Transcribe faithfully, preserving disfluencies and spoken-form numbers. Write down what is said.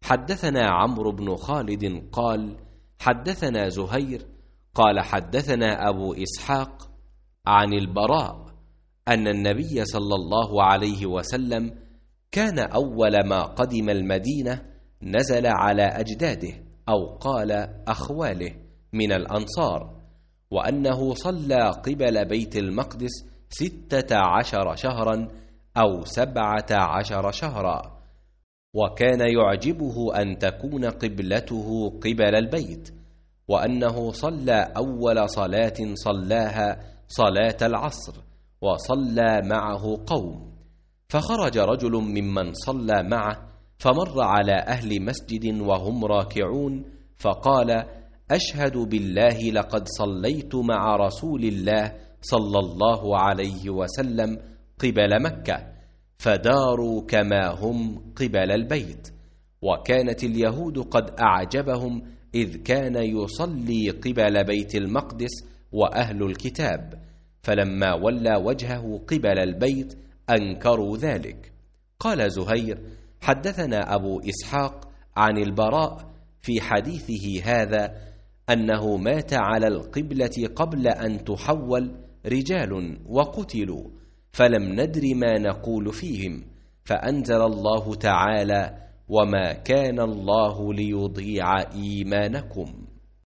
حدثنا عمرو بن خالد قال حدثنا زهير قال حدثنا أبو إسحاق عن البراء أن النبي صلى الله عليه وسلم كان أول ما قدم المدينة نزل على أجداده أو قال أخواله من الأنصار، وأنه صلى قبل بيت المقدس ستة عشر شهرا أو سبعة عشر شهرا، وكان يعجبه أن تكون قبلته قبل البيت، وأنه صلى أول صلاة صلاها صلاة العصر وصلى معه قوم، فخرج رجل ممن صلى معه فمر على أهل مسجد وهم راكعون فقال أشهد بالله لقد صليت مع رسول الله صلى الله عليه وسلم قبل مكة، فداروا كما هم قبل البيت. وكانت اليهود قد أعجبهم إذ كان يصلي قبل بيت المقدس وأهل الكتاب، فلما ولى وجهه قبل البيت أنكروا ذلك. قال زهير حدثنا أبو إسحاق عن البراء في حديثه هذا أنه مات على القبلة قبل أن تحول رجال وقتلوا، فلم ندر ما نقول فيهم، فأنزل الله تعالى وما كان الله ليضيع إيمانكم.